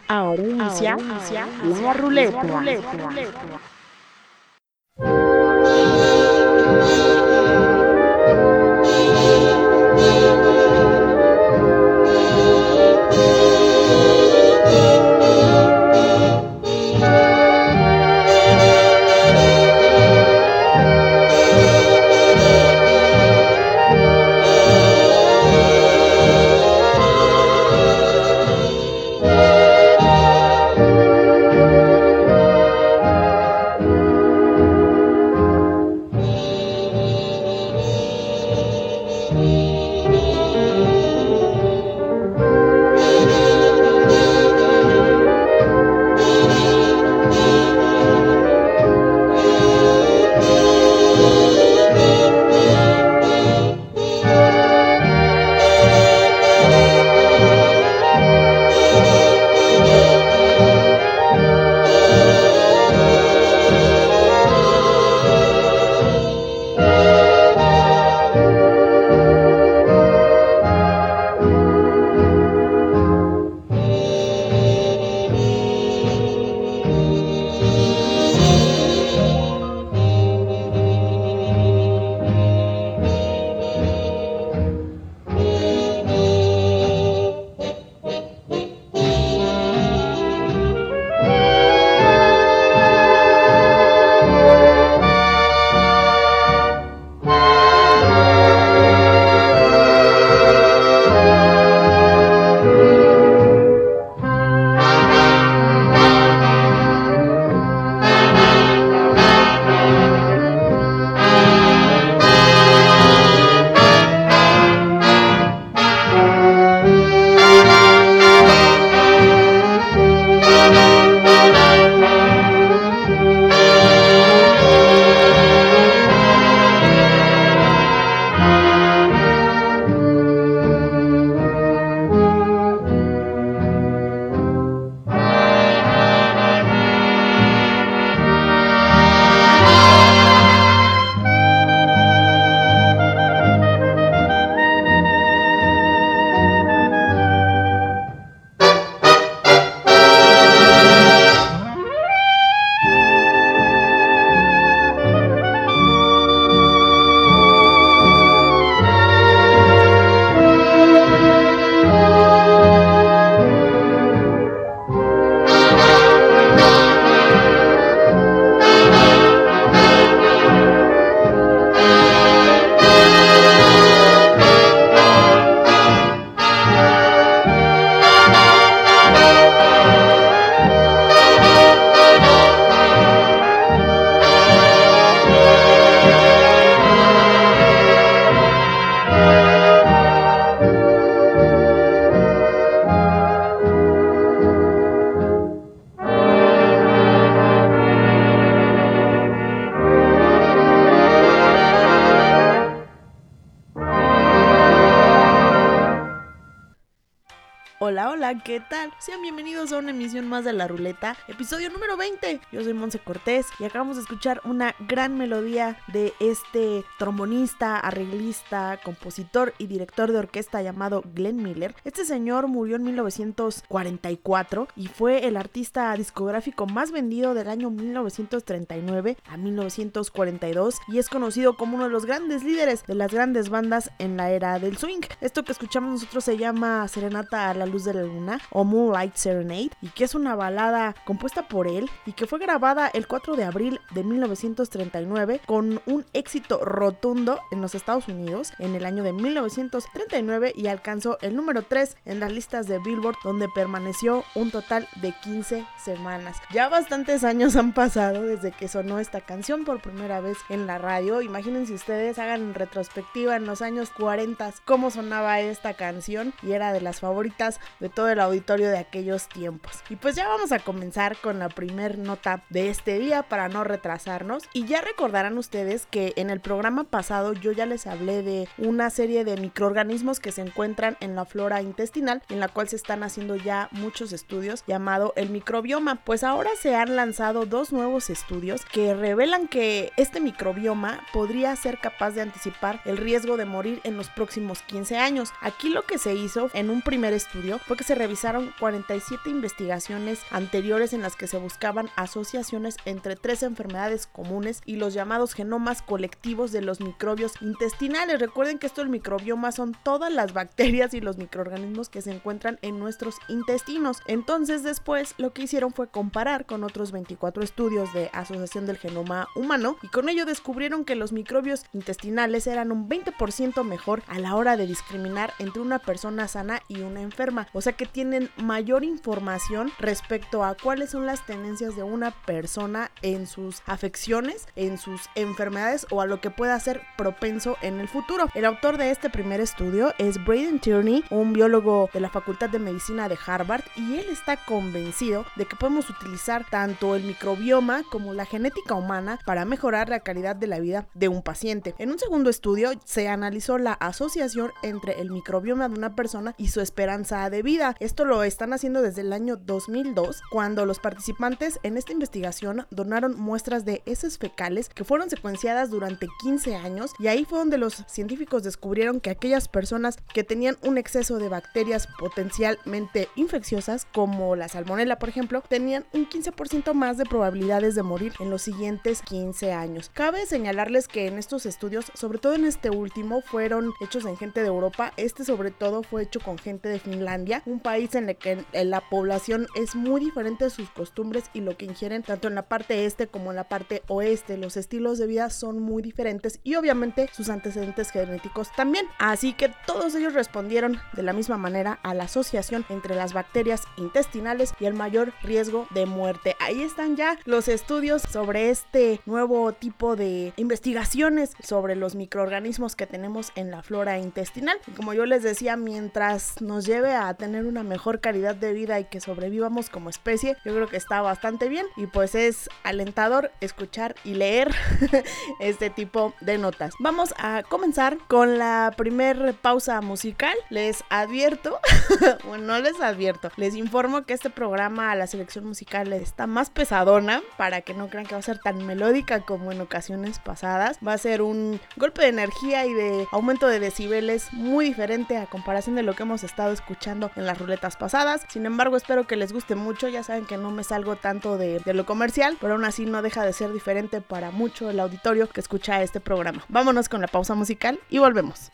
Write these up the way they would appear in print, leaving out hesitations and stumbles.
Ahora inicia la ruleta. Hola, ¿qué tal? Sean bienvenidos a una emisión más de La Ruleta, episodio número 20. Yo soy Monse Cortés y acabamos de escuchar una gran melodía de este trombonista, arreglista, compositor y director de orquesta llamado Glenn Miller. Este señor murió en 1944 y fue el artista discográfico más vendido del año 1939 a 1942 y es conocido como uno de los grandes líderes de las grandes bandas en la era del swing. Esto que escuchamos nosotros se llama Serenata a la luz de la luna o Moonlight Serenade, y que es una balada compuesta por él y que fue grabada el 4 de abril de 1939 con un éxito rotundo en los Estados Unidos en el año de 1939 y alcanzó el número 3 en las listas de Billboard, donde permaneció un total de 15 semanas. Ya bastantes años han pasado desde que sonó esta canción por primera vez en la radio. Imagínense ustedes, hagan en retrospectiva en los años 40 cómo sonaba esta canción y era de las favoritas de todo el auditorio de aquellos tiempos. Y pues ya vamos a comenzar con la primer nota de este día para no retrasarnos. Y ya recordarán ustedes que en el programa pasado yo ya les hablé de una serie de microorganismos que se encuentran en la flora intestinal, en la cual se están haciendo ya muchos estudios, llamado el microbioma. Pues ahora se han lanzado dos nuevos estudios que revelan que este microbioma podría ser capaz de anticipar el riesgo de morir en los próximos 15 años. Aquí lo que se hizo en un primer estudio fue que se revisaron 47 investigaciones anteriores en las que se buscaban asociaciones entre 3 enfermedades comunes y los llamados genomas colectivos de los microbios intestinales. Recuerden que esto del microbioma son todas las bacterias y los microorganismos que se encuentran en nuestros intestinos. Entonces después lo que hicieron fue comparar con otros 24 estudios de asociación del genoma humano y con ello descubrieron que los microbios intestinales eran un 20% mejor a la hora de discriminar entre una persona sana y una enferma, o sea que tienen mayor información respecto a cuáles son las tendencias de una persona en sus afecciones, en sus enfermedades o a lo que pueda ser propenso en el futuro. El autor de este primer estudio es Braden Tierney, un biólogo de la Facultad de Medicina de Harvard, y él está convencido de que podemos utilizar tanto el microbioma como la genética humana para mejorar la calidad de la vida de un paciente. En un segundo estudio se analizó la asociación entre el microbioma de una persona y su esperanza de vida. Esto lo están haciendo desde el año 2002, cuando los participantes en esta investigación donaron muestras de heces fecales que fueron secuenciadas durante 15 años, y ahí fue donde los científicos descubrieron que aquellas personas que tenían un exceso de bacterias potencialmente infecciosas, como la salmonela por ejemplo, tenían un 15% más de probabilidades de morir en los siguientes 15 años. Cabe señalarles que en estos estudios, sobre todo en este último, fueron hechos en gente de Europa. Este sobre todo fue hecho con gente de Finlandia, un país en el que la población es muy diferente de sus costumbres y lo que ingieren tanto en la parte este como en la parte oeste. Los estilos de vida son muy diferentes y obviamente sus antecedentes genéticos también. Así que todos ellos respondieron de la misma manera a la asociación entre las bacterias intestinales y el mayor riesgo de muerte. Ahí están ya los estudios sobre este nuevo tipo de investigaciones sobre los microorganismos que tenemos en la flora intestinal. Y como yo les decía, mientras nos lleve a tener una mejor calidad de vida y que sobrevivamos como especie, yo creo que está bastante bien, y pues es alentador escuchar y leer este tipo de notas. Vamos a comenzar con la primer pausa musical. Les advierto, bueno, no les advierto, les informo que este programa, la selección musical está más pesadona, para que no crean que va a ser tan melódica como en ocasiones pasadas. Va a ser un golpe de energía y de aumento de decibeles muy diferente a comparación de lo que hemos estado escuchando en las ruletas pasadas. Sin embargo, espero que les guste mucho. Ya saben que no me salgo tanto de lo comercial, pero aún así no deja de ser diferente para mucho el auditorio que escucha este programa. Vámonos con la pausa musical y volvemos.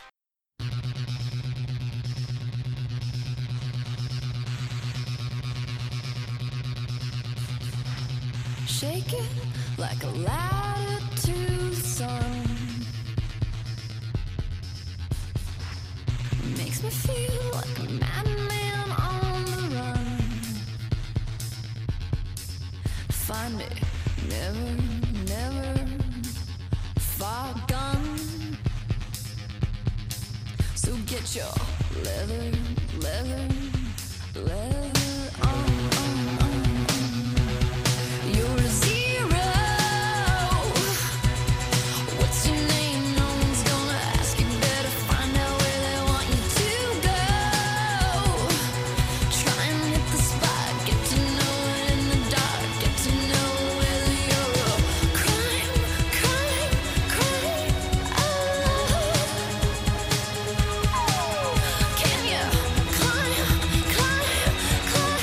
Shake it like a ladder to the sun. Makes me feel like a madman on the run. Find me, never, never far gone. So get your leather on. You're a zero. What's your name? No one's gonna ask. You better find out where they want you to go. Try and hit the spot. Get to know it in the dark. Get to know whether you're a crime. Oh, can you climb?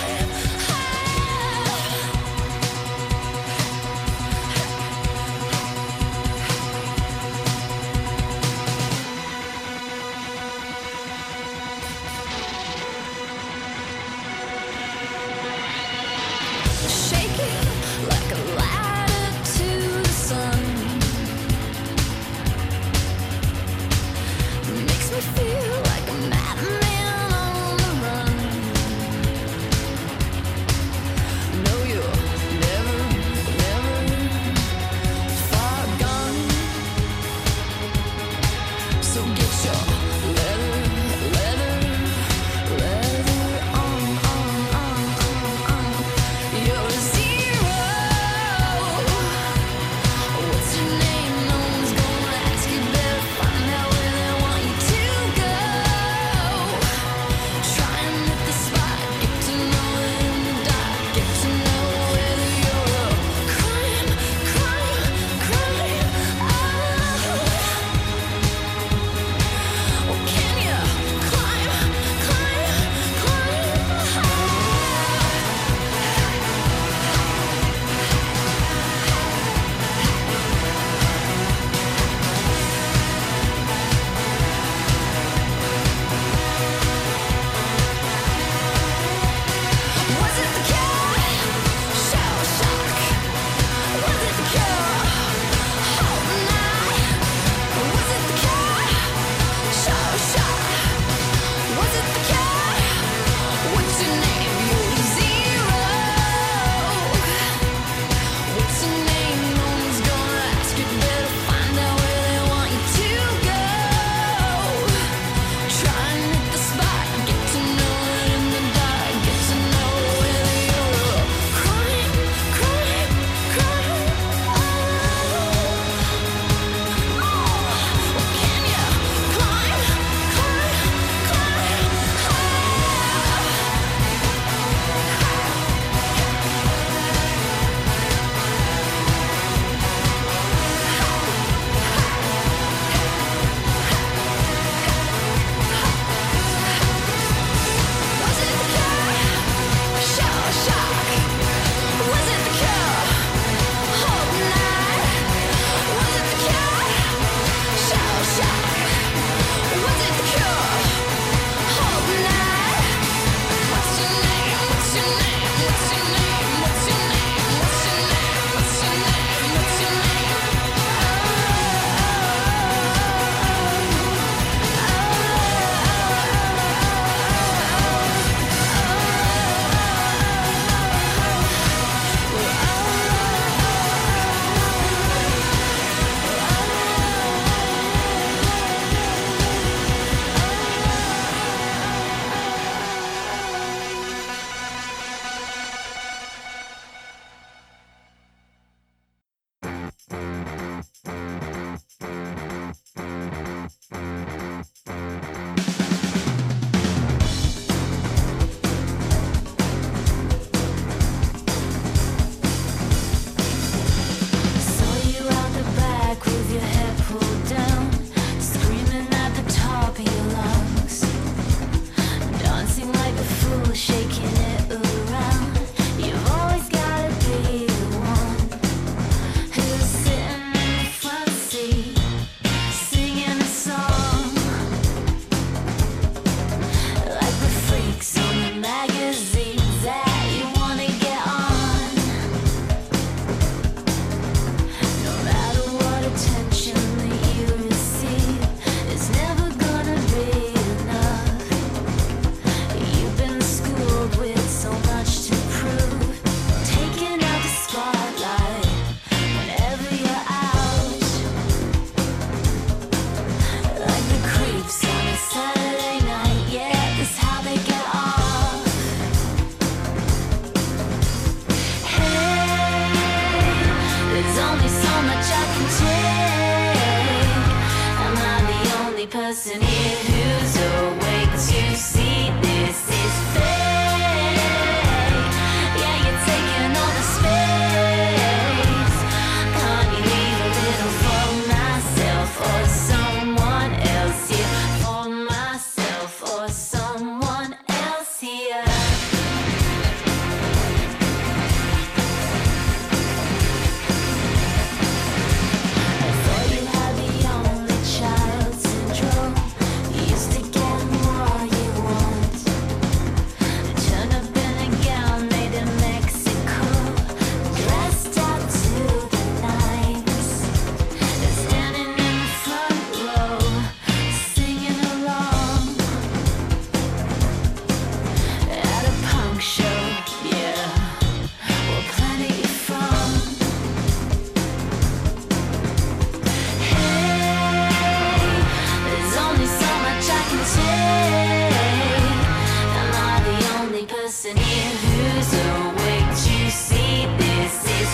who's awake to see this is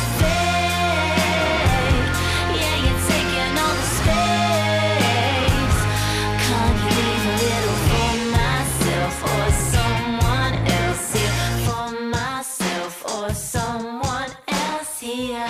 fake. Yeah, you're taking all the space. Can't you leave a little for myself or someone else here? For myself or someone else here?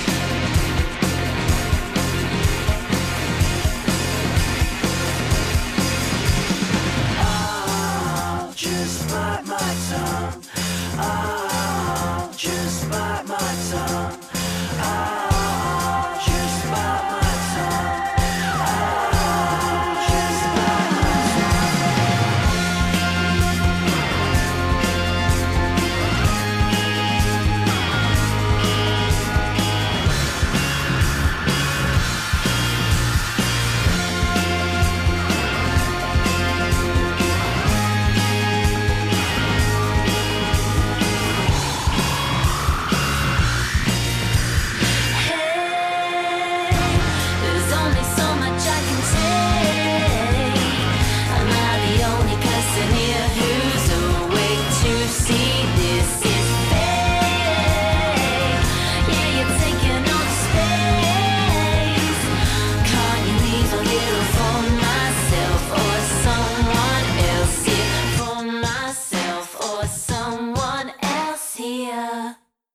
Just bite my tongue. Oh, just bite my tongue. Oh, just bite my tongue. Oh, just bite my There's only so much I can take. Am I the only person here who's awake to see this is fake? Yeah, you're taking all the space. Can't you leave a little for myself or someone else here? For myself or someone else here?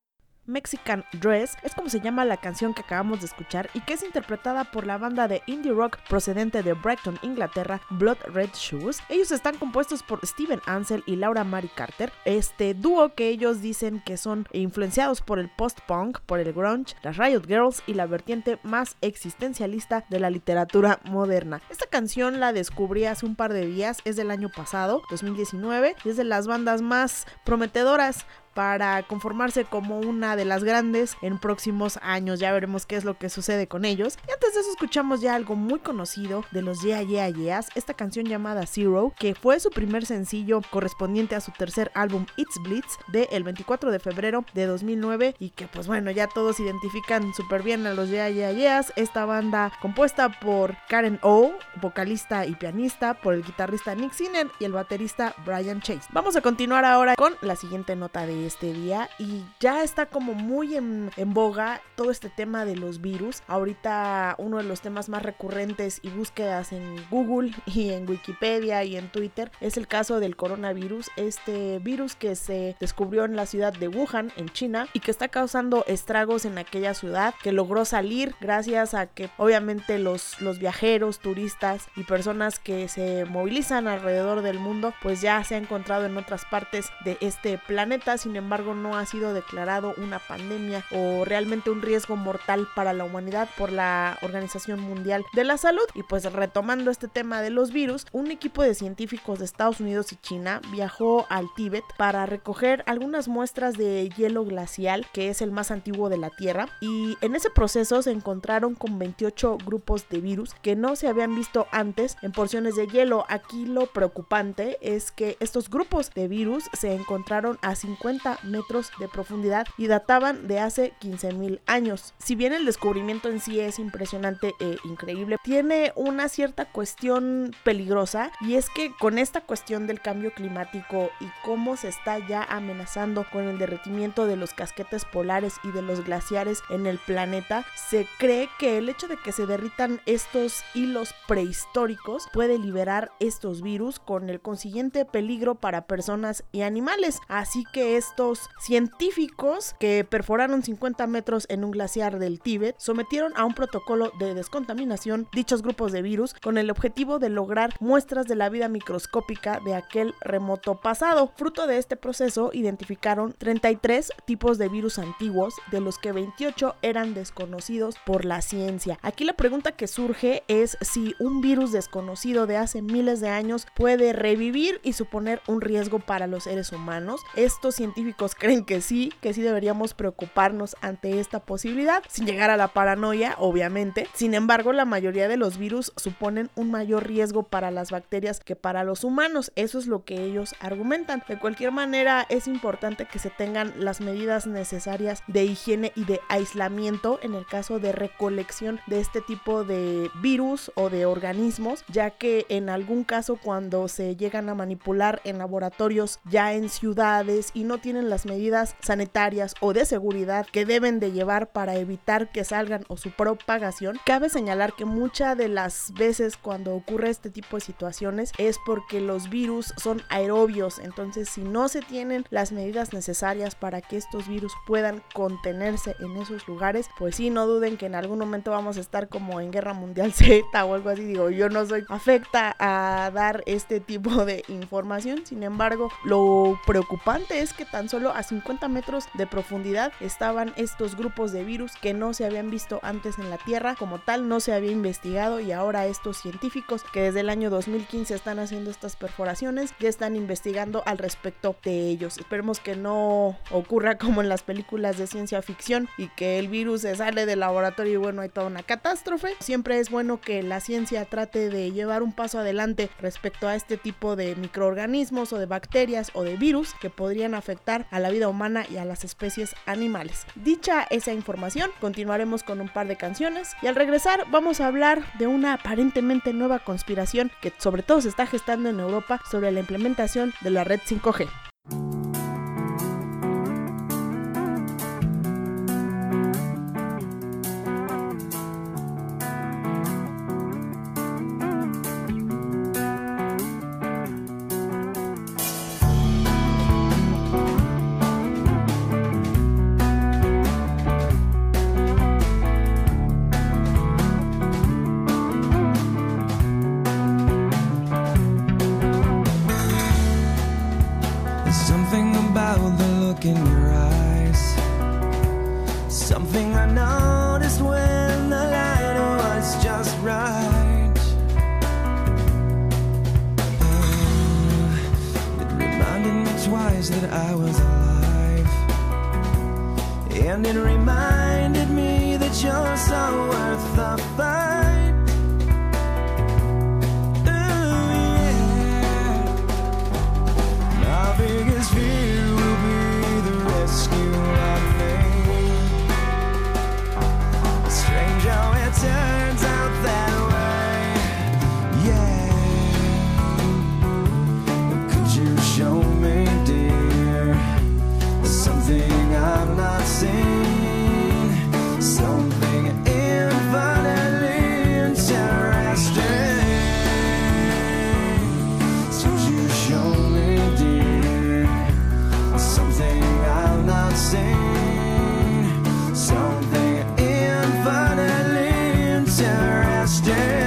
Mexican Dress es como se llama la canción que acabamos de escuchar y que es interpretada por la banda de indie rock procedente de Brighton, Inglaterra, Blood Red Shoes. Ellos están compuestos por Steven Ansel y Laura Mary Carter, este dúo que ellos dicen que son influenciados por el post-punk, por el grunge, las Riot Girls y la vertiente más existencialista de la literatura moderna. Esta canción la descubrí hace un par de días, es del año pasado, 2019, y es de las bandas más prometedoras para conformarse como una de las grandes en próximos años. Ya veremos qué es lo que sucede con ellos. Y antes de eso escuchamos ya algo muy conocido de los Yeah Yeah Yeahs, esta canción llamada Zero, que fue su primer sencillo correspondiente a su tercer álbum It's Blitz del 24 de febrero de 2009 y que pues bueno, ya todos identifican súper bien a los Yeah Yeah Yeahs, esta banda compuesta por Karen O, vocalista y pianista, por el guitarrista Nick Sinner y el baterista Brian Chase. Vamos a continuar ahora con la siguiente nota de este día y ya está como muy en boga todo este tema de los virus. Ahorita uno de los temas más recurrentes y búsquedas en Google y en Wikipedia y en Twitter es el caso del coronavirus, este virus que se descubrió en la ciudad de Wuhan, en China, y que está causando estragos en aquella ciudad, que logró salir gracias a que obviamente los viajeros, turistas y personas que se movilizan alrededor del mundo pues ya se ha encontrado en otras partes de este planeta. Sin embargo, no ha sido declarado una pandemia o realmente un riesgo mortal para la humanidad por la Organización Mundial de la Salud. Y pues retomando este tema de los virus, un equipo de científicos de Estados Unidos y China viajó al Tíbet para recoger algunas muestras de hielo glacial, que es el más antiguo de la Tierra, y en ese proceso se encontraron con 28 grupos de virus que no se habían visto antes en porciones de hielo. Aquí lo preocupante es que estos grupos de virus se encontraron a 50 metros de profundidad y databan de hace 15,000 años. Si bien el descubrimiento en sí es impresionante e increíble, tiene una cierta cuestión peligrosa, y es que con esta cuestión del cambio climático y cómo se está ya amenazando con el derretimiento de los casquetes polares y de los glaciares en el planeta, se cree que el hecho de que se derritan estos hilos prehistóricos puede liberar estos virus, con el consiguiente peligro para personas y animales. Así que estos científicos que perforaron 50 metros en un glaciar del Tíbet sometieron a un protocolo de descontaminación dichos grupos de virus con el objetivo de lograr muestras de la vida microscópica de aquel remoto pasado. Fruto de este proceso identificaron 33 tipos de virus antiguos, de los que 28 eran desconocidos por la ciencia. Aquí la pregunta que surge es si un virus desconocido de hace miles de años puede revivir y suponer un riesgo para los seres humanos. Estos científicos creen que sí deberíamos preocuparnos ante esta posibilidad, sin llegar a la paranoia, obviamente. Sin embargo, la mayoría de los virus suponen un mayor riesgo para las bacterias que para los humanos. Eso es lo que ellos argumentan. De cualquier manera, es importante que se tengan las medidas necesarias de higiene y de aislamiento en el caso de recolección de este tipo de virus o de organismos, ya que en algún caso, cuando se llegan a manipular en laboratorios ya en ciudades y no tienen las medidas sanitarias o de seguridad que deben de llevar para evitar que salgan o su propagación. Cabe señalar que muchas de las veces cuando ocurre este tipo de situaciones es porque los virus son aerobios, entonces si no se tienen las medidas necesarias para que estos virus puedan contenerse en esos lugares, pues sí, no duden que en algún momento vamos a estar como en Guerra Mundial Z o algo así. Digo, yo no soy afecta a dar este tipo de información, sin embargo, lo preocupante es que tan solo a 50 metros de profundidad estaban estos grupos de virus que no se habían visto antes en la Tierra, como tal no se había investigado, y ahora estos científicos que desde el año 2015 están haciendo estas perforaciones ya están investigando al respecto de ellos. Esperemos que no ocurra como en las películas de ciencia ficción y que el virus se sale del laboratorio y bueno, hay toda una catástrofe. Siempre es bueno que la ciencia trate de llevar un paso adelante respecto a este tipo de microorganismos o de bacterias o de virus que podrían afectar a la vida humana y a las especies animales. Dicha esa información, continuaremos con un par de canciones y al regresar vamos a hablar de una aparentemente nueva conspiración que sobre todo se está gestando en Europa sobre la implementación de la red 5G. Something about the look in your eyes, something I noticed when the light was just right. It reminded me twice that I was alive, and it reminded me that you're so worth the fight. Biggest fear will be the rescue of me. Strange how it turns out that way. Yeah. Could you show me, dear, something I've not seen, something infinitely interesting? Could you show me, dear, something I've not seen, something infinitely interesting?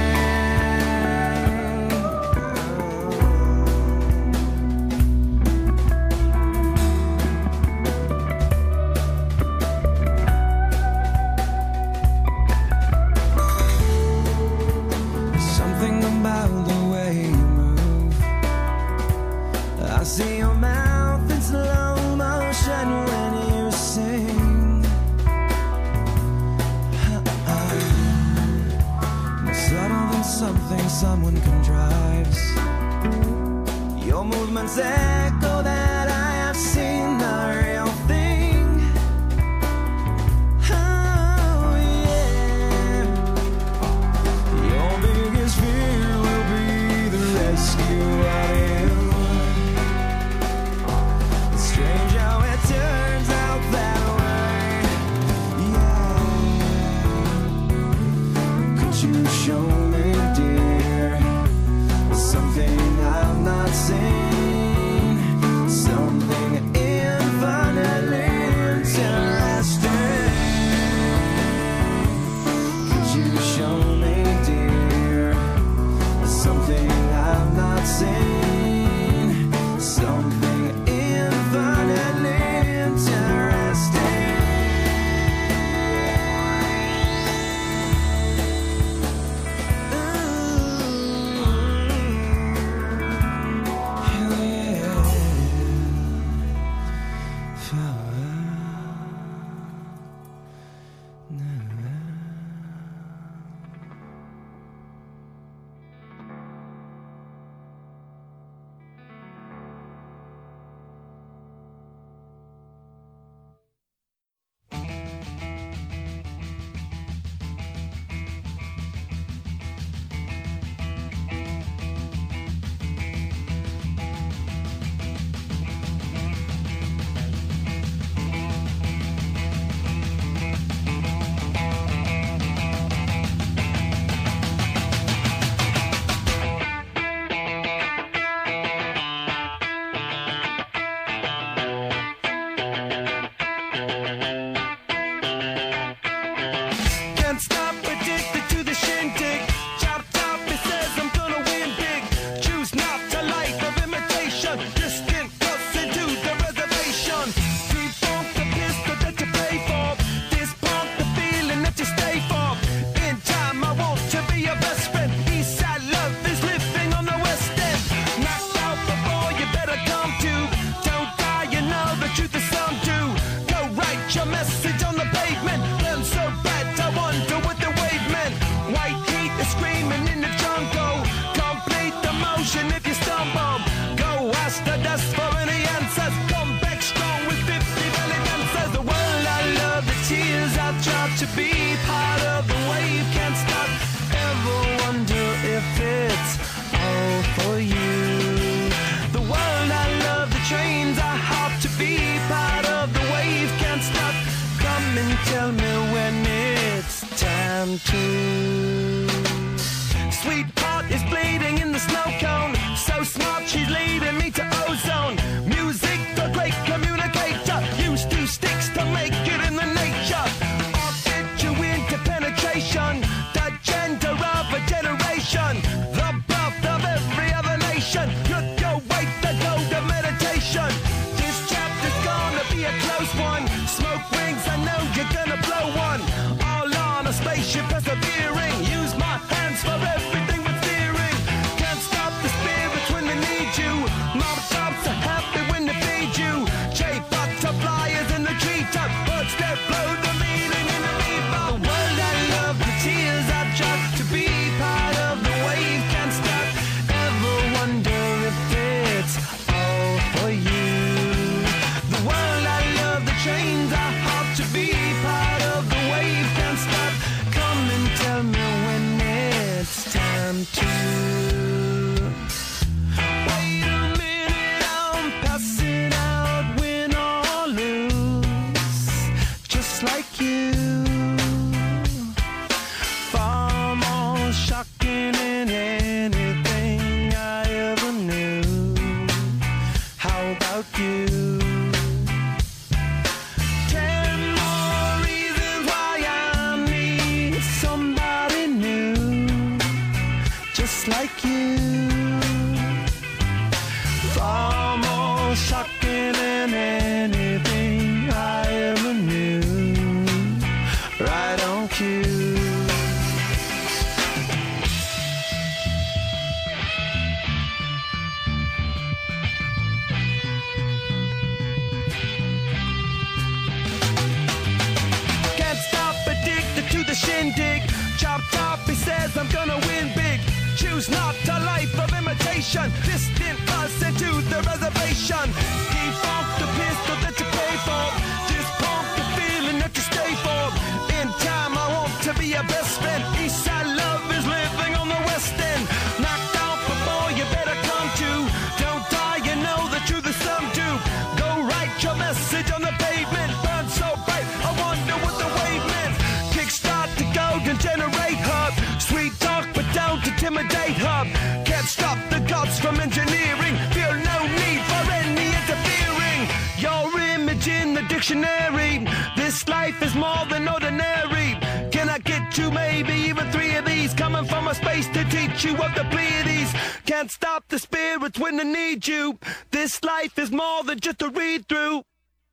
Something about the way you move. I see your mouth in slow motion when you sing. More subtle than something someone contrives. Your movements echo that I have seen the real thing. Oh yeah. Your biggest fear will be the rescue of you. Strange how it turns out that way. Yeah. Could you show me, dear, something I've not seen, something infinitely interesting? Could you show me, dear, something I've not seen, something infinitely interesting? time to. Sweetheart is bleeding in the snow cone. So smart, she's leading me to ozone. Music, the great communicator. Used to sticks to make it in the nature. I'll get you into penetration. The gender of a generation. The birth of every other nation. Look your way to go to meditation. This chapter's gonna be a close one. Smoke rings, I know you're gonna blow one. All on a spaceship persevering. Use my hands for everything but steering. Can't stop the spirits when they need you. Mom tops are happy when they feed you. J butterflies in the treetop. Birds that blow the meaning in the bebop. The world I love, the tears I drop. To be part of the wave can't stop. Ever wonder if it's all for you? The world I love, the trains I hop. To be part of the wave can't stop. Come and tell me when it's time to. Wait a minute, I'm passing out, win or lose, just like you. Far more shocking than anything I ever knew. How about you? 10 more reasons why I need somebody new, just like you. Far more shocking than anything I ever knew. Right on cue. Can't stop, addicted to the shindig. Chop top, he says I'm gonna win big. Choose not a life of imitation. Distant us into the reservation. Default the pistol that you pay for. Just pump the feeling that you stay for. In time I want to be your best friend. Eastside love is living on the west end. Knocked out before you better come to. Don't die, you know the truth is some do. Go write your message on the pavement. Burn so bright, I wonder what the wave meant. Kickstart the golden generate hub. Sweet talk but don't intimidate hub. Can't stop the gods from engineering. Feel no need for any interfering. Your image in the dictionary. This life is more than ordinary. Can I get you maybe even 3 of these? Coming from a space to teach you of the Pleiades. Can't stop the spirits when they need you. This life is more than just a read through.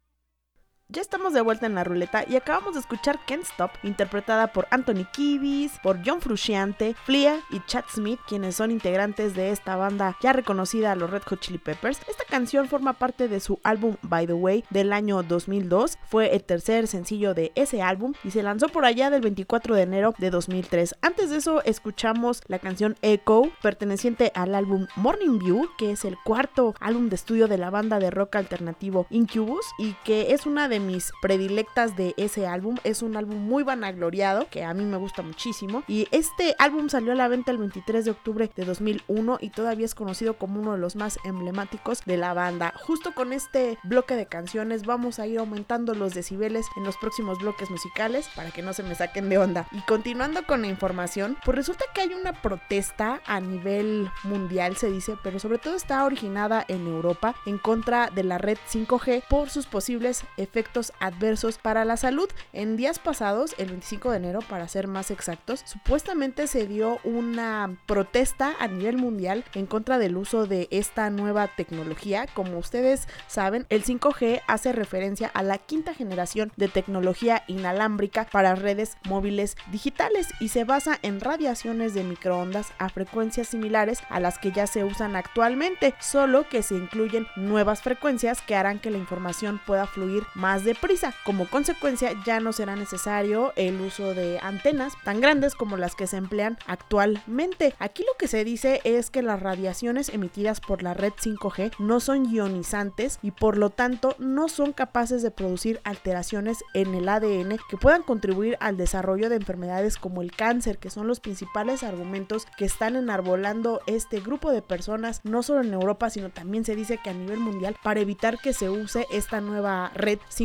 Ya estamos de vuelta en la ruleta y acabamos de escuchar Can't Stop, interpretada por Anthony Kiedis, por John Frusciante, Flea y Chad Smith, quienes son integrantes de esta banda ya reconocida, los Red Hot Chili Peppers. Esta canción forma parte de su álbum By the Way del año 2002, fue el tercer sencillo de ese álbum y se lanzó por allá del 24 de enero de 2003. Antes de eso escuchamos la canción Echo, perteneciente al álbum Morning View, que es el cuarto álbum de estudio de la banda de rock alternativo Incubus y que es una de mis predilectas de ese álbum. Es un álbum muy vanagloriado que a mí me gusta muchísimo y este álbum salió a la venta el 23 de octubre de 2001 y todavía es conocido como uno de los más emblemáticos de la banda. Justo con este bloque de canciones vamos a ir aumentando los decibeles en los próximos bloques musicales para que no se me saquen de onda. Y continuando con la información, pues resulta que hay una protesta a nivel mundial, se dice, pero sobre todo está originada en Europa en contra de la red 5G por sus posibles efectos adversos para la salud. En días pasados, el 25 de enero para ser más exactos, supuestamente se dio una protesta a nivel mundial en contra del uso de esta nueva tecnología. Como ustedes saben, el 5G hace referencia a la quinta generación de tecnología inalámbrica para redes móviles digitales y se basa en radiaciones de microondas a frecuencias similares a las que ya se usan actualmente, solo que se incluyen nuevas frecuencias que harán que la información pueda fluir más deprisa. Como consecuencia, ya no será necesario el uso de antenas tan grandes como las que se emplean actualmente. Aquí lo que se dice es que las radiaciones emitidas por la red 5G no son ionizantes y por lo tanto no son capaces de producir alteraciones en el ADN que puedan contribuir al desarrollo de enfermedades como el cáncer, que son los principales argumentos que están enarbolando este grupo de personas, no solo en Europa, sino también se dice que a nivel mundial, para evitar que se use esta nueva red 5G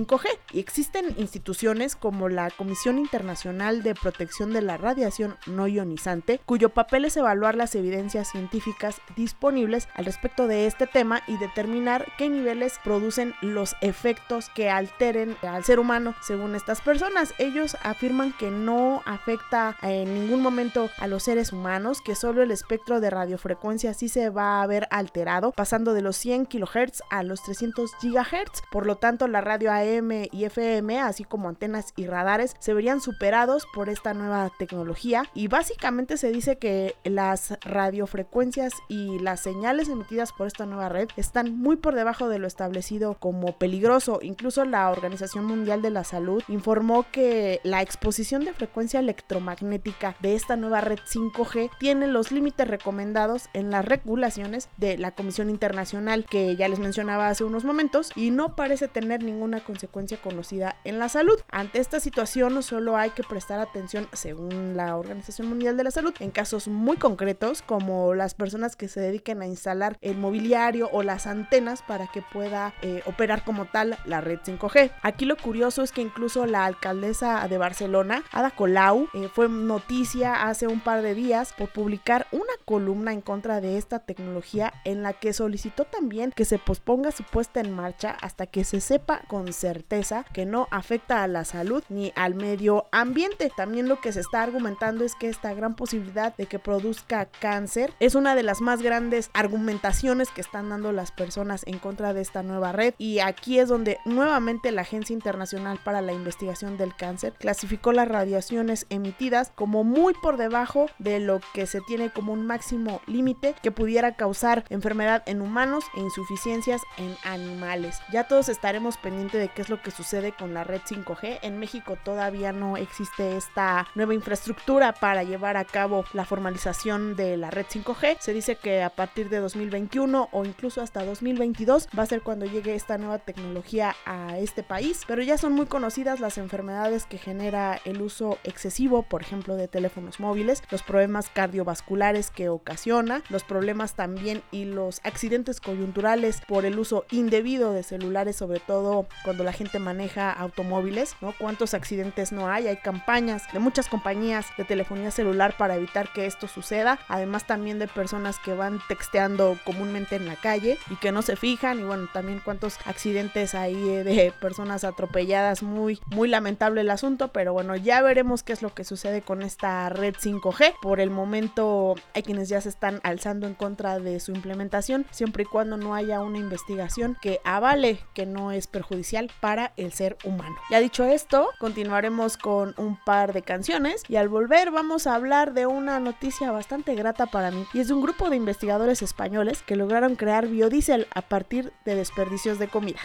5G. Y existen instituciones como la Comisión Internacional de Protección de la Radiación No Ionizante, cuyo papel es evaluar las evidencias científicas disponibles al respecto de este tema y determinar qué niveles producen los efectos que alteren al ser humano. Según estas personas, ellos afirman que no afecta en ningún momento a los seres humanos, que solo el espectro de radiofrecuencia sí se va a ver alterado, pasando de los 100 kHz a los 300 GHz. Por lo tanto, la radio AM y FM, así como antenas y radares, se verían superados por esta nueva tecnología. Y básicamente se dice que las radiofrecuencias y las señales emitidas por esta nueva red están muy por debajo de lo establecido como peligroso. Incluso la Organización Mundial de la Salud informó que la exposición de frecuencia electromagnética de esta nueva red 5G tiene los límites recomendados en las regulaciones de la Comisión Internacional, que ya les mencionaba hace unos momentos, y no parece tener ninguna consecuencia conocida en la salud. Ante esta situación solo hay que prestar atención, según la Organización Mundial de la Salud, en casos muy concretos como las personas que se dediquen a instalar el mobiliario o las antenas para que pueda operar como tal la red 5G. Aquí lo curioso es que incluso la alcaldesa de Barcelona, Ada Colau, fue noticia hace un par de días por publicar una columna en contra de esta tecnología, en la que solicitó también que se posponga su puesta en marcha hasta que se sepa con certeza que no afecta a la salud ni al medio ambiente. También lo que se está argumentando es que esta gran posibilidad de que produzca cáncer es una de las más grandes argumentaciones que están dando las personas en contra de esta nueva red, y aquí es donde nuevamente la Agencia Internacional para la Investigación del Cáncer clasificó las radiaciones emitidas como muy por debajo de lo que se tiene como un máximo límite que pudiera causar enfermedad en humanos e insuficiencias en animales. Ya todos estaremos pendientes de qué es lo que sucede con la red 5G. En México todavía no existe esta nueva infraestructura para llevar a cabo la formalización de la red 5G. Se dice que a partir de 2021 o incluso hasta 2022 va a ser cuando llegue esta nueva tecnología a este país, pero ya son muy conocidas las enfermedades que genera el uso excesivo, por ejemplo, de teléfonos móviles, los problemas cardiovasculares que ocasiona, los problemas también y los accidentes coyunturales por el uso indebido de celulares, sobre todo cuando la gente maneja automóviles, ¿no? ¿Cuántos accidentes no hay? Hay campañas de muchas compañías de telefonía celular para evitar que esto suceda, además también de personas que van texteando comúnmente en la calle y que no se fijan, y bueno, también cuántos accidentes hay de personas atropelladas. Muy lamentable el asunto, pero bueno, ya veremos qué es lo que sucede con esta red 5G. Por el momento hay quienes ya se están alzando en contra de su implementación, siempre y cuando no haya una investigación que avale que no es perjudicial para el ser humano. Ya dicho esto, continuaremos con un par de canciones, y al volver vamos a hablar de una noticia bastante grata para mí, y es de un grupo de investigadores españoles que lograron crear biodiesel a partir de desperdicios de comida.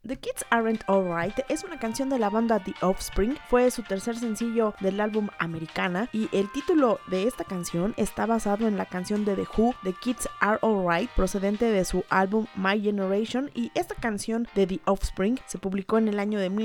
The Kids Aren't Alright es una canción de la banda The Offspring, fue su tercer sencillo del álbum Americana y el título de esta canción está basado en la canción de The Who, The Kids Are Alright, procedente de su álbum My Generation, y esta canción de The Offspring se publicó en el año de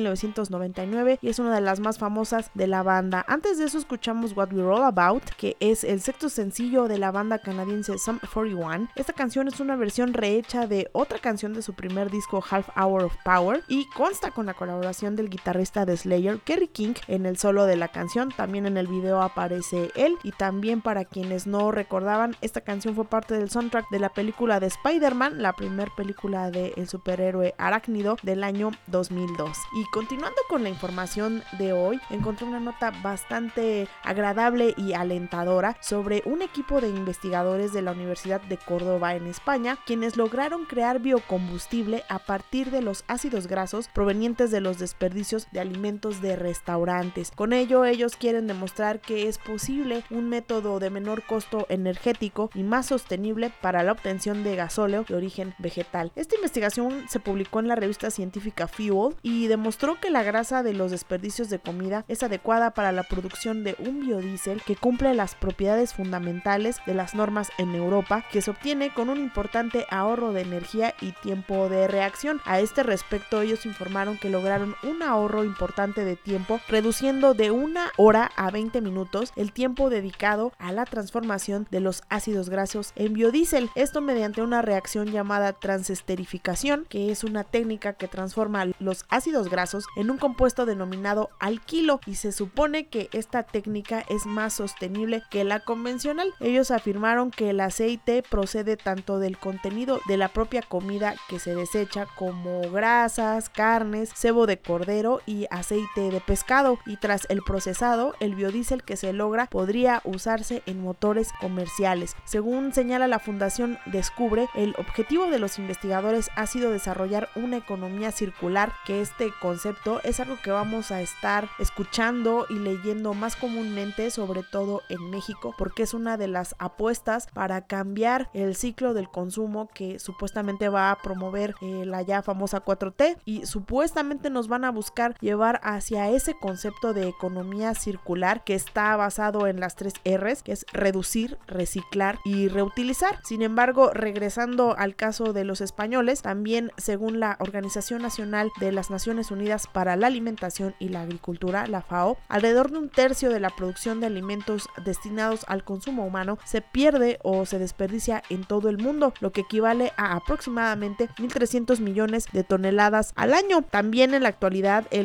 1999 y es una de las más famosas de la banda. Antes de eso escuchamos What We're All About, que es el sexto sencillo de la banda canadiense Sum 41. Esta canción es una versión rehecha de otra canción de su primer disco Half Hour of Power y consta con la colaboración del guitarrista de Slayer, Kerry King, en el solo de la canción. También en el video aparece él, y también para quienes no recordaban, esta canción fue parte del soundtrack de la película de Spider-Man, la primera película del superhéroe arácnido del año 2002. Y continuando con la información de hoy, encontré una nota bastante agradable y alentadora sobre un equipo de investigadores de la Universidad de Córdoba en España, quienes lograron crear biocombustible a partir de los ácidos grasos provenientes de los desperdicios de alimentos de restaurantes. Con ello, ellos quieren demostrar que es posible un método de menor costo energético y más sostenible para la obtención de gasóleo de origen vegetal. Esta investigación se publicó en la revista científica Fuel y demostró que la grasa de los desperdicios de comida es adecuada para la producción de un biodiesel que cumple las propiedades fundamentales de las normas en Europa, que se obtiene con un importante ahorro de energía y tiempo de reacción. A este respecto, ellos informaron que lograron un ahorro importante de tiempo, reduciendo de 1 hora a 20 minutos el tiempo dedicado a la transformación de los ácidos grasos en biodiesel. Esto mediante una reacción llamada transesterificación, que es una técnica que transforma los ácidos grasos en un compuesto denominado alquilo, y se supone que esta técnica es más sostenible que la convencional. Ellos afirmaron que el aceite procede tanto del contenido de la propia comida que se desecha como grasas, carnes, sebo de cordero y aceite de pescado, y tras el procesado, el biodiesel que se logra podría usarse en motores comerciales. Según señala la Fundación Descubre, el objetivo de los investigadores ha sido desarrollar una economía circular, que este concepto es algo que vamos a estar escuchando y leyendo más comúnmente, sobre todo en México, porque es una de las apuestas para cambiar el ciclo del consumo que supuestamente va a promover la ya famosa 4T, y supuestamente nos van a buscar llevar hacia ese concepto de economía circular que está basado en las 3 R's, que es reducir, reciclar y reutilizar. Sin embargo, regresando al caso de los españoles, también según la Organización Nacional de las Naciones Unidas para la Alimentación y la Agricultura, la FAO, alrededor de 1/3 de la producción de alimentos destinados al consumo humano se pierde o se desperdicia en todo el mundo, lo que equivale a aproximadamente 1.300 millones de toneladas al año. También en la actualidad, el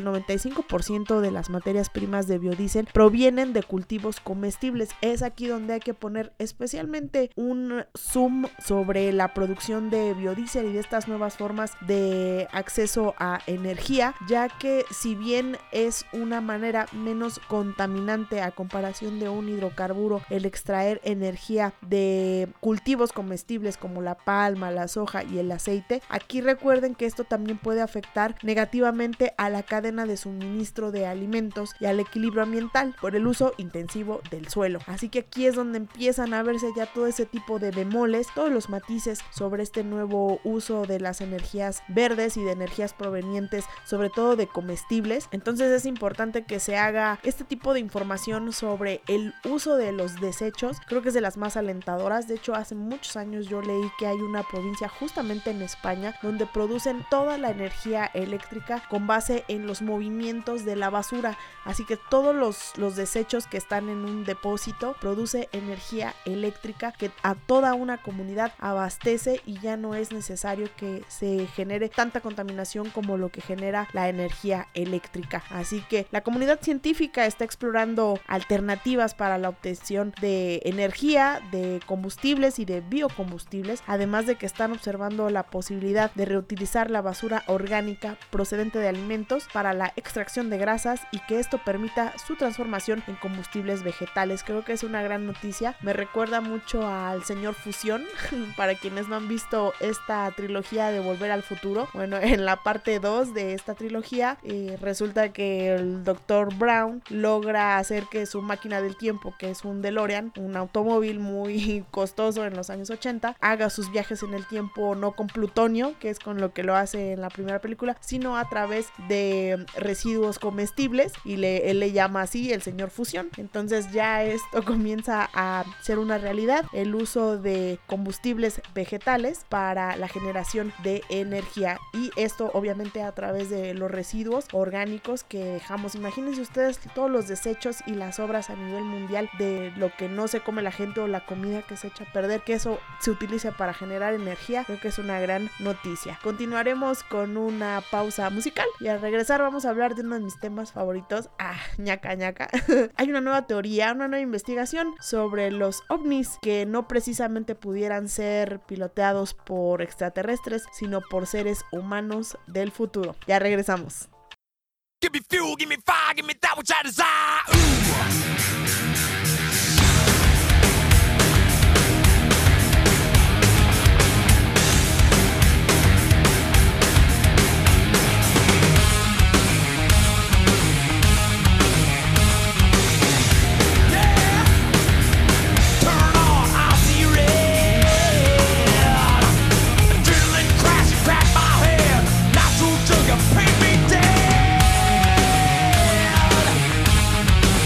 95% de las materias primas de biodiesel provienen de cultivos comestibles. Es aquí donde hay que poner especialmente un zoom sobre la producción de biodiesel y de estas nuevas formas de acceso a energía, ya que si bien es una manera menos contaminante a comparación de un hidrocarburo el extraer energía de cultivos comestibles como la palma, la soja y el aceite, aquí recuerden que esto también puede afectar negativamente a la cadena de suministro de alimentos y al equilibrio ambiental por el uso intensivo del suelo. Así que aquí es donde empiezan a verse ya todo ese tipo de bemoles, todos los matices sobre este nuevo uso de las energías verdes y de energías provenientes sobre todo de comestibles. Entonces es importante que se haga este tipo de información sobre el uso de los desechos. Creo que es de las más alentadoras. De hecho, hace muchos años yo leí que hay una provincia justamente en España donde producen toda la energía eléctrica con base en los movimientos de la basura. Así que todos los desechos que están en un depósito produce energía eléctrica que a toda una comunidad abastece, y ya no es necesario que se genere tanta contaminación como lo que genera la energía eléctrica. Así que la comunidad científica está explorando alternativas para la obtención de energía, de combustibles y de biocombustibles, además de que están observando la posibilidad de reutilizar la basura orgánica procedente de alimentos para la extracción de grasas y que esto permita su transformación en combustibles vegetales. Creo que es una gran noticia. Me recuerda mucho al señor Fusión para quienes no han visto esta trilogía de Volver al Futuro. Bueno, en la parte 2 de esta trilogía resulta que el Dr. Brown logra hacer que su máquina del tiempo, que es un DeLorean, un automóvil muy costoso en los años 80, haga sus viajes en el tiempo no con plutonio, que es con lo que lo hace en la primera película, sino a través de residuos comestibles, y él le llama así el señor fusión. Entonces ya esto comienza a ser una realidad, el uso de combustibles vegetales para la generación de energía, y esto obviamente a través de los residuos orgánicos que dejamos. Imagínense ustedes todos los desechos y las obras a nivel mundial de lo que no se come la gente o la comida que se echa a perder, que eso se utilice para generar energía. Creo que es una gran noticia. Continuaremos con una pausa musical y al regresar vamos a hablar de uno de mis temas favoritos. Ñaca ñaca. Hay una nueva teoría, una nueva investigación sobre los ovnis que no precisamente pudieran ser piloteados por extraterrestres, sino por seres humanos del futuro. Ya regresamos. Give me fuel, give me fire, give me that which I desire. Paint me dead.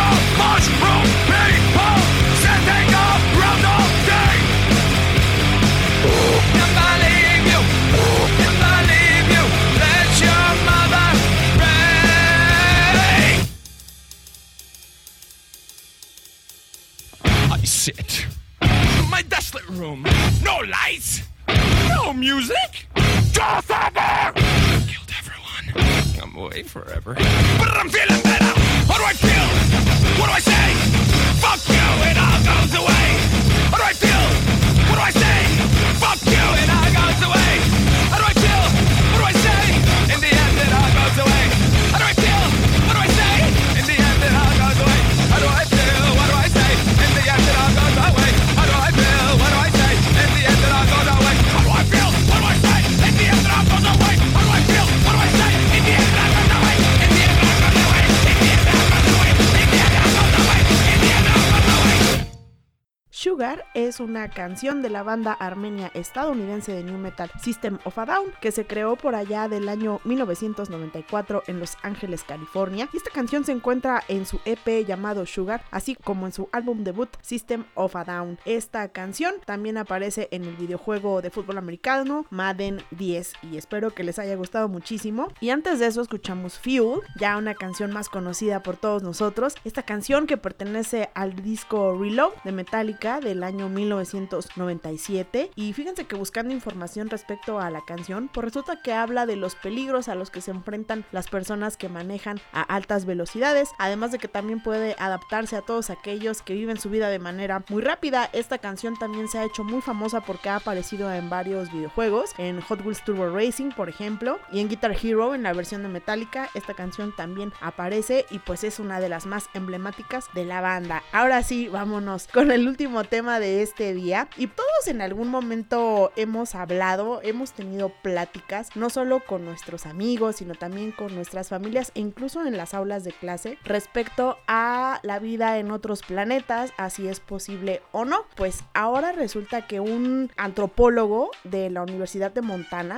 mushroom people sitting around all day. If I leave you, let your mother pray. I sit in my desolate room, no lights, no music, just ever. Killed everyone. I'm away forever, but I'm feeling better. How do I feel? What do I say? Fuck you, it all goes away. How do I feel? What do I say? Fuck you, it all goes away. How do I feel? What do I say? In the end, it all goes away. How do I feel? What do I say? In the end, it all goes away. How do I feel? What do I say? In the end, it all goes away. How do I feel? What do I say? In the end, it all goes away. How do I feel? What do I say? In the end, it all goes away. How do I feel? What do I say? In the end, it all goes away. In the end, it all goes away. In the end, it all goes away. In the end, it all goes away. In the end, it all goes away. Sugar es una canción de la banda armenia estadounidense de New Metal System of a Down, que se creó por allá del año 1994 en Los Ángeles, California, y esta canción se encuentra en su EP llamado Sugar, así como en su álbum debut System of a Down. Esta canción también aparece en el videojuego de fútbol americano Madden 10 y espero que les haya gustado muchísimo. Y antes de eso escuchamos Fuel, ya una canción más conocida por todos nosotros, esta canción que pertenece al disco Reload de Metallica del año 1997, y fíjense que buscando información respecto a la canción, pues resulta que habla de los peligros a los que se enfrentan las personas que manejan a altas velocidades, además de que también puede adaptarse a todos aquellos que viven su vida de manera muy rápida. Esta canción también se ha hecho muy famosa porque ha aparecido en varios videojuegos, en Hot Wheels Turbo Racing por ejemplo, y en Guitar Hero en la versión de Metallica esta canción también aparece y pues es una de las más emblemáticas de la banda. Ahora sí, vámonos con el último tema de este día, y todos en algún momento hemos hablado, hemos tenido pláticas, no solo con nuestros amigos, sino también con nuestras familias e incluso en las aulas de clase respecto a la vida en otros planetas, así es posible o no. Pues ahora resulta que un antropólogo de la Universidad de Montana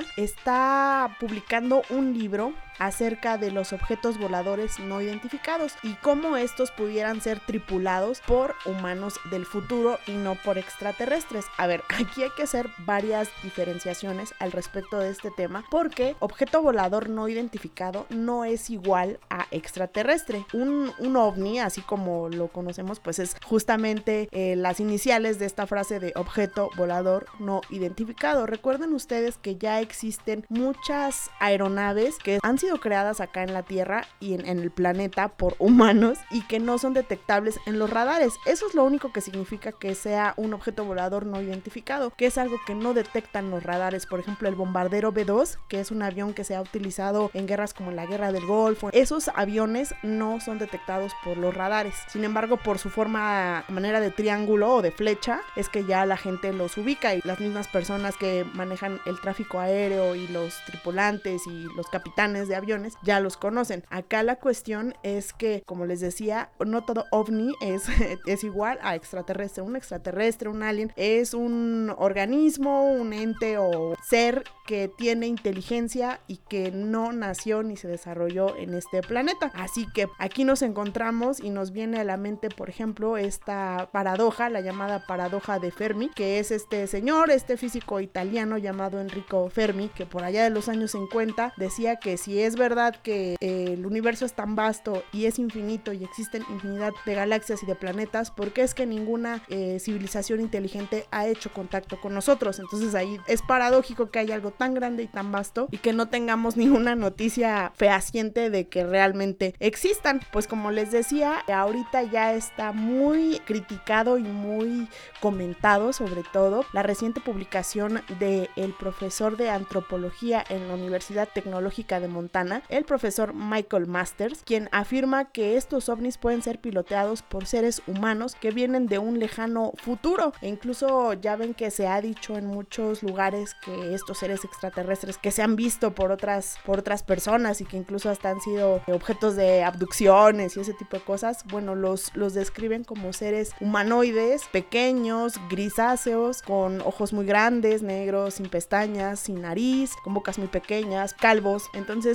está publicando un libro acerca de los objetos voladores no identificados y cómo estos pudieran ser tripulados por humanos del futuro y no por extraterrestres. A ver, aquí hay que hacer varias diferenciaciones al respecto de este tema, porque objeto volador no identificado no es igual a extraterrestre. Un ovni, así como lo conocemos, pues es justamente las iniciales de esta frase de objeto volador no identificado. Recuerden ustedes que ya existen muchas aeronaves que han sido creadas acá en la Tierra y en el planeta por humanos y que no son detectables en los radares. Eso es lo único que significa que sea un objeto volador no identificado, que es algo que no detectan los radares. Por ejemplo, el bombardero B-2, que es un avión que se ha utilizado en guerras como la Guerra del Golfo, esos aviones no son detectados por los radares. Sin embargo, por su manera de triángulo o de flecha, es que ya la gente los ubica, y las mismas personas que manejan el tráfico aéreo y los tripulantes y los capitanes de aviones ya los conocen. Acá la cuestión es que, como les decía, no todo ovni es igual a extraterrestre. Un extraterrestre, un alien, es un organismo, un ente o ser que tiene inteligencia y que no nació ni se desarrolló en este planeta. Así que aquí nos encontramos y nos viene a la mente, por ejemplo, esta paradoja, la llamada paradoja de Fermi, que es este físico italiano llamado Enrico Fermi, que por allá de los años 50 decía que si es verdad que el universo es tan vasto y es infinito y existen infinidad de galaxias y de planetas, ¿por qué es que ninguna civilización inteligente ha hecho contacto con nosotros? Entonces ahí es paradójico que haya algo tan grande y tan vasto y que no tengamos ninguna noticia fehaciente de que realmente existan. Pues como les decía, ahorita ya está muy criticado y muy comentado, sobre todo la reciente publicación del profesor de antropología en la Universidad Tecnológica de Montana, el profesor Michael Masters, quien afirma que estos ovnis pueden ser piloteados por seres humanos que vienen de un lejano futuro, e incluso ya ven que se ha dicho en muchos lugares que estos seres extraterrestres que se han visto por otras personas y que incluso hasta han sido objetos de abducciones y ese tipo de cosas, bueno, los describen como seres humanoides, pequeños, grisáceos, con ojos muy grandes, negros, sin pestañas, sin nariz, con bocas muy pequeñas, calvos. Entonces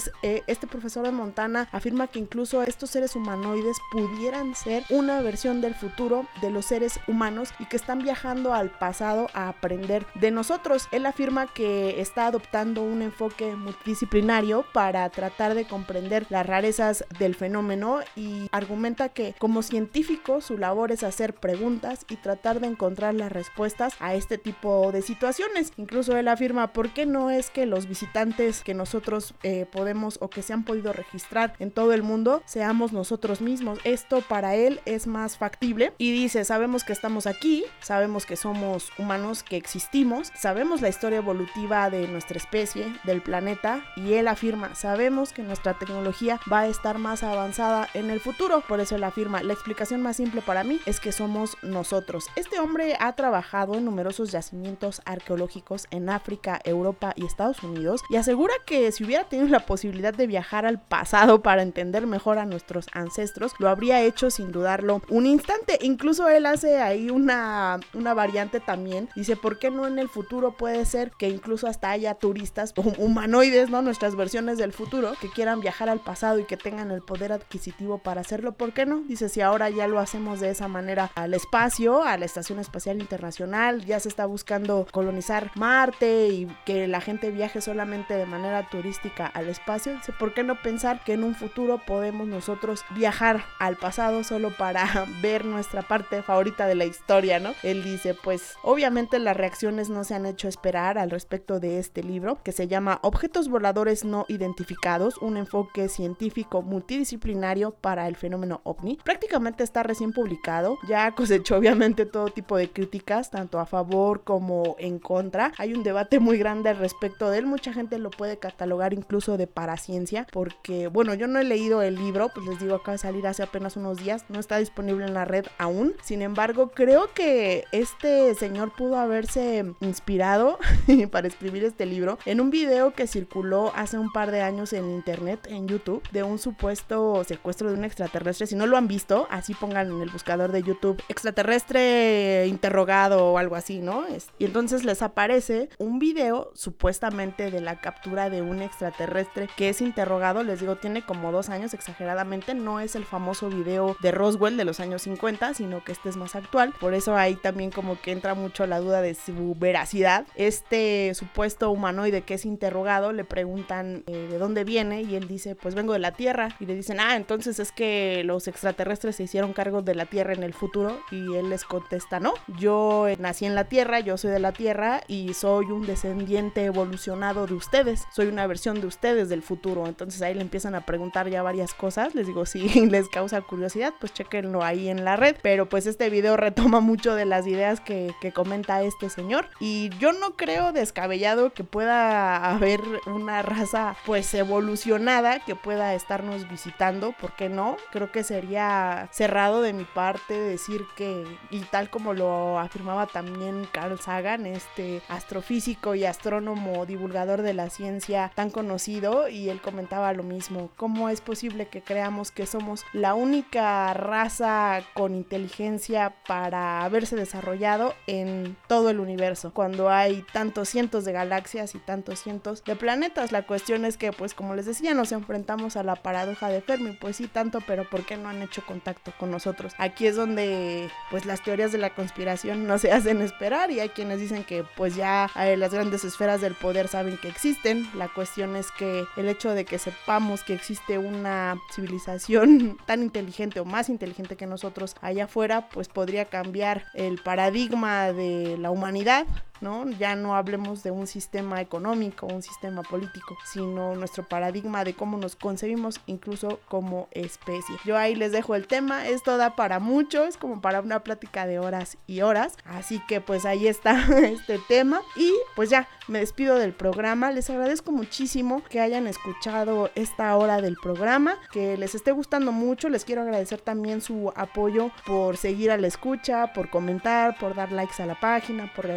pues este profesor de Montana afirma que incluso estos seres humanoides pudieran ser una versión del futuro de los seres humanos y que están viajando al pasado a aprender de nosotros. Él afirma que está adoptando un enfoque multidisciplinario para tratar de comprender las rarezas del fenómeno y argumenta que como científico su labor es hacer preguntas y tratar de encontrar las respuestas a este tipo de situaciones. Incluso él afirma, ¿por qué no es que los visitantes que nosotros podemos o que se han podido registrar en todo el mundo seamos nosotros mismos? Esto para él es más factible y dice, sabemos que estamos aquí, sabemos que somos humanos, que existimos, sabemos la historia evolutiva de nuestra especie, del planeta, y él afirma, sabemos que nuestra tecnología va a estar más avanzada en el futuro. Por eso él afirma, la explicación más simple para mí es que somos nosotros. Este hombre ha trabajado en numerosos yacimientos arqueológicos en África, Europa y Estados Unidos y asegura que si hubiera tenido la posibilidad de viajar al pasado para entender mejor a nuestros ancestros, lo habría hecho sin dudarlo un instante. Incluso él hace ahí una variante también. Dice, ¿por qué no en el futuro puede ser que incluso hasta haya turistas humanoides, ¿no? Nuestras versiones del futuro que quieran viajar al pasado y que tengan el poder adquisitivo para hacerlo? ¿Por qué no? Dice, si ahora ya lo hacemos de esa manera al espacio, a la Estación Espacial Internacional, ya se está buscando colonizar Marte y que la gente viaje solamente de manera turística al espacio. Dice, ¿por qué no pensar que en un futuro podemos nosotros viajar al pasado solo para ver nuestra parte favorita de la historia, ¿no? Él dice, pues obviamente las reacciones no se han hecho esperar al respecto de este libro, que se llama Objetos voladores no identificados, un enfoque científico multidisciplinario para el fenómeno OVNI. Prácticamente está recién publicado, ya cosechó obviamente todo tipo de críticas, tanto a favor como en contra. Hay un debate muy grande al respecto de él, mucha gente lo puede catalogar incluso de paraciencia, porque bueno, yo no he leído el libro, pues les digo, acaba de salir hace apenas unos días, no está disponible en la red aún. Sin embargo, creo que este señor pudo haberse inspirado para escribir este libro en un video que circuló hace un par de años en internet, en YouTube, de un supuesto secuestro de un extraterrestre. Si no lo han visto, así pongan en el buscador de YouTube extraterrestre interrogado o algo así, ¿no? Y entonces les aparece un video supuestamente de la captura de un extraterrestre que es interrogado. Les digo, tiene como 2 años exageradamente, no es el famoso video de Roswell de los años 50, sino que este es más actual. Por eso ahí también como que entra mucho la duda de su veracidad. Este supuesto humanoide que es interrogado, le preguntan de dónde viene y él dice, pues vengo de la Tierra, y le dicen, entonces es que los extraterrestres se hicieron cargo de la Tierra en el futuro, y él les contesta, no, yo nací en la Tierra, yo soy de la Tierra y soy un descendiente evolucionado de ustedes, soy una versión de ustedes del futuro. Entonces ahí le empiezan a preguntar ya varias cosas. Les digo, si les causa curiosidad, pues chequenlo ahí en la red, pero pues este video retoma mucho de las ideas que comenta este señor, y yo no creo descabellado que pueda haber una raza pues evolucionada que pueda estarnos visitando. ¿Por qué no? Creo que sería cerrado de mi parte decir que, y tal como lo afirmaba también Carl Sagan, este astrofísico y astrónomo divulgador de la ciencia tan conocido, y él comentaba lo mismo, ¿cómo es posible que creamos que somos la única raza con inteligencia para haberse desarrollado en todo el universo, cuando hay tantos cientos de galaxias y tantos cientos de planetas? La cuestión es que, pues como les decía, nos enfrentamos a la paradoja de Fermi. Pues sí, tanto, pero ¿por qué no han hecho contacto con nosotros? Aquí es donde pues las teorías de la conspiración no se hacen esperar, y hay quienes dicen que pues ya las grandes esferas del poder saben que existen. La cuestión es que el hecho de que sepamos que existe una civilización tan inteligente o más inteligente que nosotros allá afuera, pues podría cambiar el paradigma de la humanidad, ¿no? Ya no hablemos de un sistema económico, un sistema político, sino nuestro paradigma de cómo nos concebimos incluso como especie. Yo ahí les dejo el tema, esto da para mucho, es como para una plática de horas y horas, así que pues ahí está este tema, y pues ya me despido del programa. Les agradezco muchísimo que hayan escuchado esta hora del programa, que les esté gustando mucho. Les quiero agradecer también su apoyo por seguir a la escucha, por comentar, por dar likes a la página, por reaccionar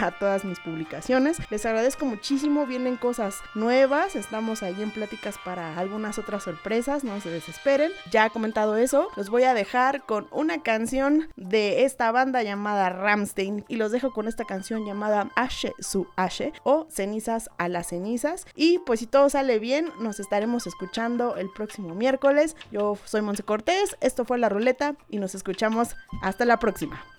a todas mis publicaciones. Les agradezco muchísimo, vienen cosas nuevas, estamos ahí en pláticas para algunas otras sorpresas, no se desesperen. Ya he comentado eso, los voy a dejar con una canción de esta banda llamada Rammstein y los dejo con esta canción llamada Ashe zu Ashe o Cenizas a las cenizas. Y pues si todo sale bien, nos estaremos escuchando el próximo miércoles. Yo soy Monse Cortés, esto fue La Ruleta y nos escuchamos hasta la próxima.